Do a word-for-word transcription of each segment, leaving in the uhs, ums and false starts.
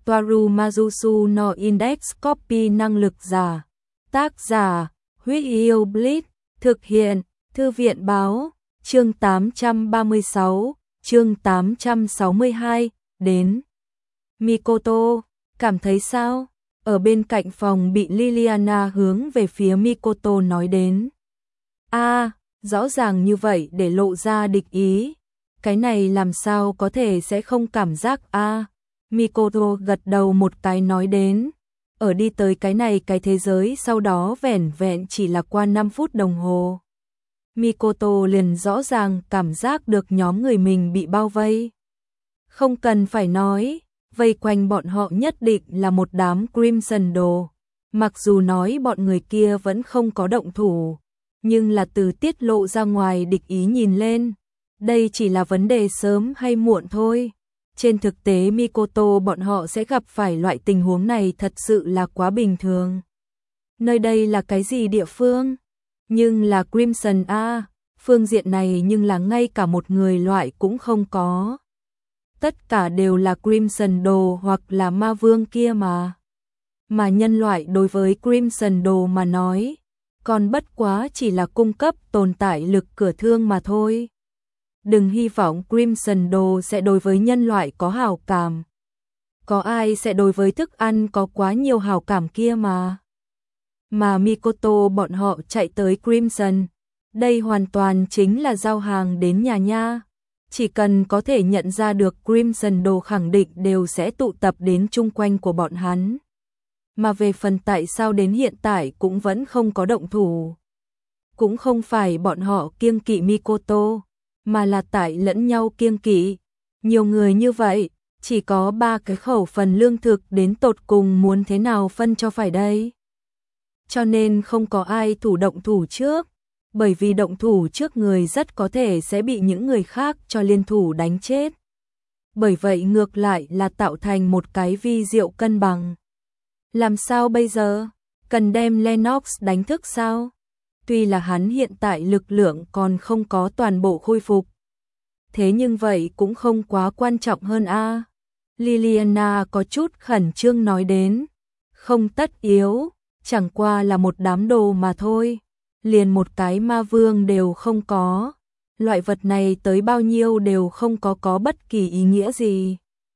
Toaru Majusu no Index Copy năng lực giả. Tác giả, Huyết Yêu Bleach, thực hiện, Thư viện báo, chương tám trăm ba mươi sáu, chương tám trăm sáu mươi hai, đến. Mikoto, cảm thấy sao? Ở bên cạnh phòng bị Liliana hướng về phía Mikoto nói đến. A, à, rõ ràng như vậy để lộ ra địch ý. Cái này làm sao có thể sẽ không cảm giác a? À, Mikoto gật đầu một cái nói đến. Ở đi tới cái này cái thế giới sau đó vẻn vẹn chỉ là qua năm phút đồng hồ. Mikoto liền rõ ràng cảm giác được nhóm người mình bị bao vây. Không cần phải nói, vây quanh bọn họ nhất định là một đám Crimson Đồ. Mặc dù nói bọn người kia vẫn không có động thủ, nhưng là từ tiết lộ ra ngoài địch ý nhìn lên, đây chỉ là vấn đề sớm hay muộn thôi. Trên thực tế Mikoto bọn họ sẽ gặp phải loại tình huống này thật sự là quá bình thường. Nơi đây là cái gì địa phương? Nhưng là Crimson A, phương diện này nhưng là ngay cả một người loại cũng không có. Tất cả đều là Crimson Đồ hoặc là ma vương kia mà. Mà nhân loại đối với Crimson Đồ mà nói, còn bất quá chỉ là cung cấp tồn tại lực cửa thương mà thôi. Đừng hy vọng Crimson Đồ sẽ đối với nhân loại có hảo cảm. Có ai sẽ đối với thức ăn có quá nhiều hảo cảm kia mà. Mà Mikoto bọn họ chạy tới Crimson, đây hoàn toàn chính là giao hàng đến nhà nha. Chỉ cần có thể nhận ra được Crimson Đồ khẳng định đều sẽ tụ tập đến chung quanh của bọn hắn. Mà về phần tại sao đến hiện tại cũng vẫn không có động thủ. Cũng không phải bọn họ kiêng kỵ Mikoto, mà là tại lẫn nhau kiêng kỵ. Nhiều người như vậy, chỉ có ba cái khẩu phần lương thực đến tột cùng muốn thế nào phân cho phải đây. Cho nên không có ai thủ động thủ trước, bởi vì động thủ trước người rất có thể sẽ bị những người khác cho liên thủ đánh chết. Bởi vậy ngược lại là tạo thành một cái vi diệu cân bằng. Làm sao bây giờ? Cần đem Lennox đánh thức sao? Tuy là hắn hiện tại lực lượng còn không có toàn bộ khôi phục. Thế nhưng vậy cũng không quá quan trọng hơn a. À. Liliana có chút khẩn trương nói đến. Không tất yếu, chẳng qua là một đám đồ mà thôi. Liền một cái ma vương đều không có. Loại vật này tới bao nhiêu đều không có có bất kỳ ý nghĩa gì.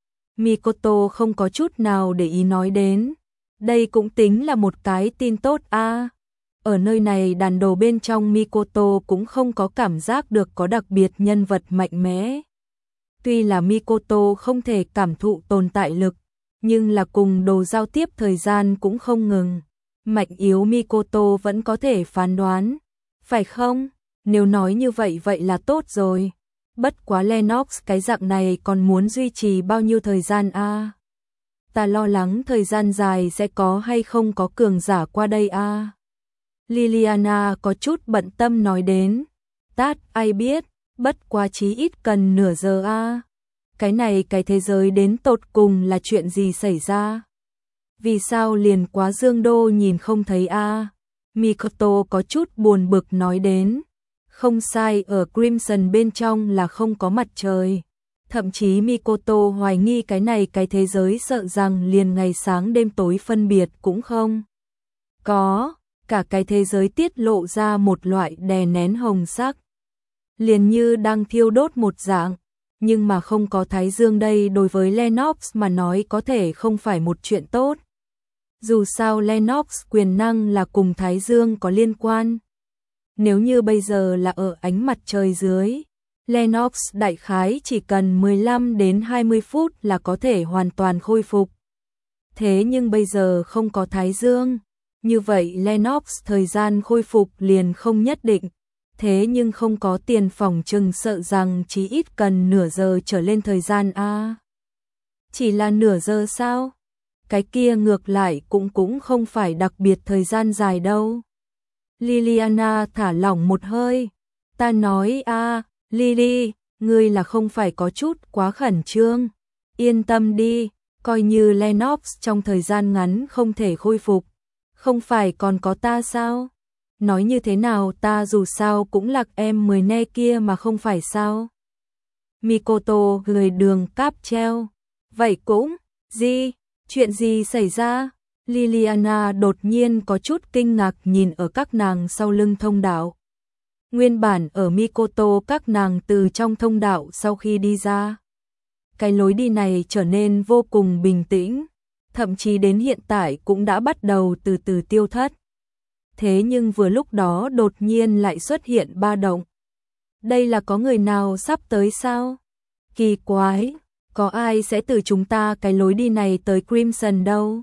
Mikoto không có chút nào để ý nói đến. Đây cũng tính là một cái tin tốt a. À. Ở nơi này đàn đồ bên trong Mikoto cũng không có cảm giác được có đặc biệt nhân vật mạnh mẽ. Tuy là Mikoto không thể cảm thụ tồn tại lực, nhưng là cùng đồ giao tiếp thời gian cũng không ngừng. Mạnh yếu Mikoto vẫn có thể phán đoán. Phải không? Nếu nói như vậy vậy là tốt rồi. Bất quá Lennox cái dạng này còn muốn duy trì bao nhiêu thời gian a? À? Ta lo lắng thời gian dài sẽ có hay không có cường giả qua đây a. À? Liliana có chút bận tâm nói đến. Tát, ai biết, bất quá chí ít cần nửa giờ a. À. Cái này cái thế giới đến tột cùng là chuyện gì xảy ra? Vì sao liền quá dương đô nhìn không thấy a? À? Mikoto có chút buồn bực nói đến. Không sai, ở Crimson bên trong là không có mặt trời. Thậm chí Mikoto hoài nghi cái này cái thế giới sợ rằng liền ngày sáng đêm tối phân biệt cũng không có. Cả cái thế giới tiết lộ ra một loại đè nén hồng sắc. Liền như đang thiêu đốt một dạng. Nhưng mà không có thái dương đây đối với Lennox mà nói có thể không phải một chuyện tốt. Dù sao Lennox quyền năng là cùng thái dương có liên quan. Nếu như bây giờ là ở ánh mặt trời dưới, Lennox đại khái chỉ cần mười lăm đến hai mươi phút là có thể hoàn toàn khôi phục. Thế nhưng bây giờ không có thái dương. Như vậy Lennox thời gian khôi phục liền không nhất định, thế nhưng không có tiền phòng trừng sợ rằng chỉ ít cần nửa giờ trở lên thời gian a. À. Chỉ là nửa giờ sao? Cái kia ngược lại cũng cũng không phải đặc biệt thời gian dài đâu. Liliana thả lỏng một hơi. Ta nói a, à, Lily, ngươi là không phải có chút quá khẩn trương. Yên tâm đi, coi như Lennox trong thời gian ngắn không thể khôi phục. Không phải còn có ta sao? Nói như thế nào ta dù sao cũng là em mười ne kia mà không phải sao? Mikoto người đường cáp treo. Vậy cũng, gì? Chuyện gì xảy ra? Liliana đột nhiên có chút kinh ngạc nhìn ở các nàng sau lưng thông đạo. Nguyên bản ở Mikoto các nàng từ trong thông đạo sau khi đi ra. Cái lối đi này trở nên vô cùng bình tĩnh, thậm chí đến hiện tại cũng đã bắt đầu từ từ tiêu thất. Thế nhưng vừa lúc đó đột nhiên lại xuất hiện ba động. Đây là có người nào sắp tới sao? Kỳ quái, có ai sẽ từ chúng ta cái lối đi này tới Crimson đâu?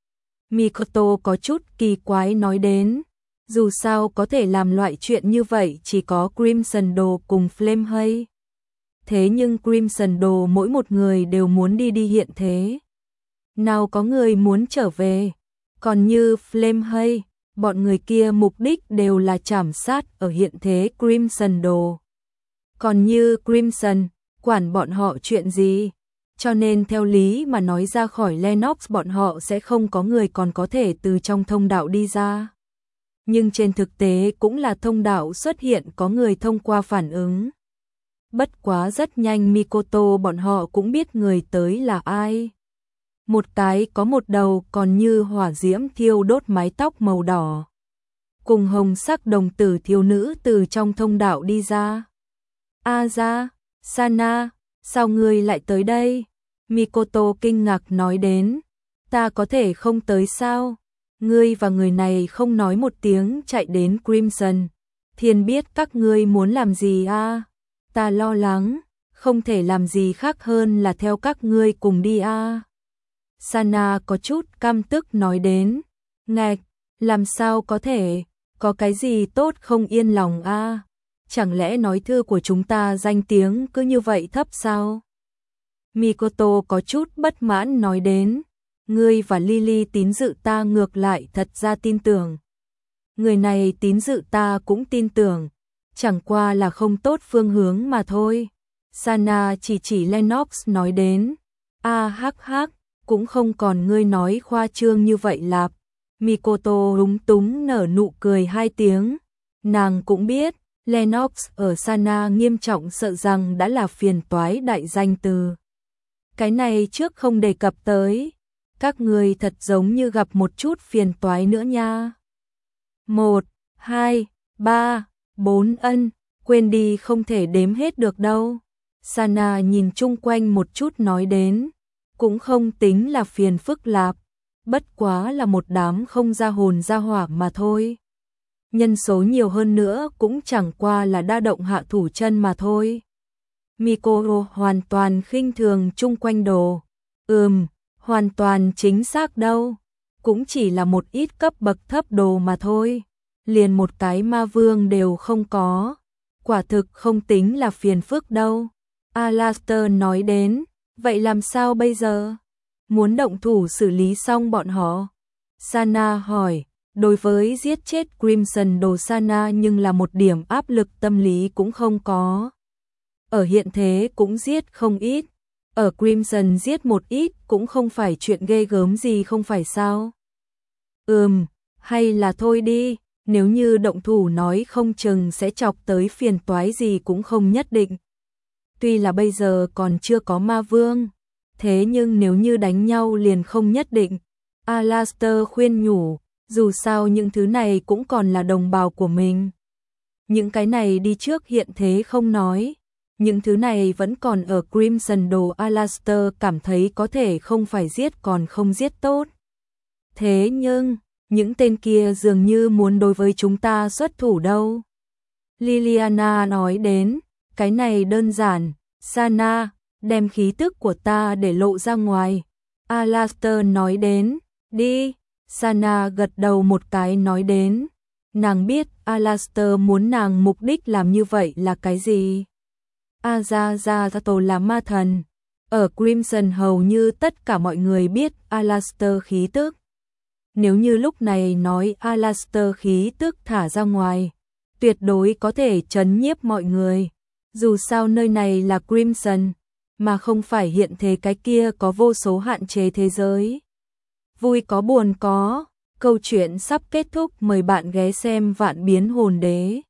Mikoto có chút kỳ quái nói đến. Dù sao có thể làm loại chuyện như vậy chỉ có Crimson Đồ cùng Flame Hay. Thế nhưng Crimson Đồ mỗi một người đều muốn đi đi hiện thế. Nào có người muốn trở về. Còn như Flame Hay, bọn người kia mục đích đều là trảm sát ở hiện thế Crimson Đồ. Còn như Crimson, quản bọn họ chuyện gì? Cho nên theo lý mà nói ra khỏi Lennox bọn họ sẽ không có người còn có thể từ trong thông đạo đi ra. Nhưng trên thực tế cũng là thông đạo xuất hiện có người thông qua phản ứng. Bất quá rất nhanh Mikoto bọn họ cũng biết người tới là ai. Một cái có một đầu còn như hỏa diễm thiêu đốt mái tóc màu đỏ. Cùng hồng sắc đồng tử thiếu nữ từ trong thông đạo đi ra. A ra, Sana, sao ngươi lại tới đây? Mikoto kinh ngạc nói đến. Ta có thể không tới sao? Ngươi và người này không nói một tiếng chạy đến Crimson. Thiên biết các ngươi muốn làm gì à? Ta lo lắng, không thể làm gì khác hơn là theo các ngươi cùng đi à? Sana có chút căm tức nói đến. Ngạch, làm sao có thể, có cái gì tốt không yên lòng à? Chẳng lẽ nói thư của chúng ta danh tiếng cứ như vậy thấp sao? Mikoto có chút bất mãn nói đến. Ngươi và Lily tín dự ta ngược lại thật ra tin tưởng. Người này tín dự ta cũng tin tưởng. Chẳng qua là không tốt phương hướng mà thôi. Sana chỉ chỉ Lennox nói đến. A hắc hắc, cũng không còn ngươi nói khoa trương như vậy lạp. Mikoto lúng túng nở nụ cười hai tiếng. Nàng cũng biết, Lennox ở Sana nghiêm trọng sợ rằng đã là phiền toái đại danh từ. Cái này trước không đề cập tới. Các người thật giống như gặp một chút phiền toái nữa nha. Một, hai, ba, bốn ân, quên đi không thể đếm hết được đâu. Sana nhìn chung quanh một chút nói đến. Cũng không tính là phiền phức lạp. Bất quá là một đám không ra hồn ra hỏa mà thôi. Nhân số nhiều hơn nữa cũng chẳng qua là đa động hạ thủ chân mà thôi. Mikoto hoàn toàn khinh thường chung quanh đồ. Ừm, hoàn toàn chính xác đâu. Cũng chỉ là một ít cấp bậc thấp đồ mà thôi. Liền một cái ma vương đều không có. Quả thực không tính là phiền phức đâu. Alastair nói đến. Vậy làm sao bây giờ? Muốn động thủ xử lý xong bọn họ? Sana hỏi. Đối với giết chết Crimson Đồ Sana nhưng là một điểm áp lực tâm lý cũng không có. Ở hiện thế cũng giết không ít. Ở Crimson giết một ít cũng không phải chuyện ghê gớm gì không phải sao? Ừm, hay là thôi đi, nếu như động thủ nói không chừng sẽ chọc tới phiền toái gì cũng không nhất định. Tuy là bây giờ còn chưa có ma vương, thế nhưng nếu như đánh nhau liền không nhất định. Alastair khuyên nhủ, dù sao những thứ này cũng còn là đồng bào của mình. Những cái này đi trước hiện thế không nói. Những thứ này vẫn còn ở Crimson Đồ. Alastair cảm thấy có thể không phải giết còn không giết tốt. Thế nhưng, những tên kia dường như muốn đối với chúng ta xuất thủ đâu. Liliana nói đến, cái này đơn giản, Sana, đem khí tức của ta để lộ ra ngoài. Alastair nói đến, đi, Sana gật đầu một cái nói đến. Nàng biết Alastair muốn nàng mục đích làm như vậy là cái gì. Azazel là ma thần. Ở Crimson hầu như tất cả mọi người biết Alastair khí tức. Nếu như lúc này nói Alastair khí tức thả ra ngoài, tuyệt đối có thể trấn nhiếp mọi người. Dù sao nơi này là Crimson, mà không phải hiện thế cái kia có vô số hạn chế thế giới. Vui có buồn có, câu chuyện sắp kết thúc, mời bạn ghé xem Vạn Biến Hồn Đế.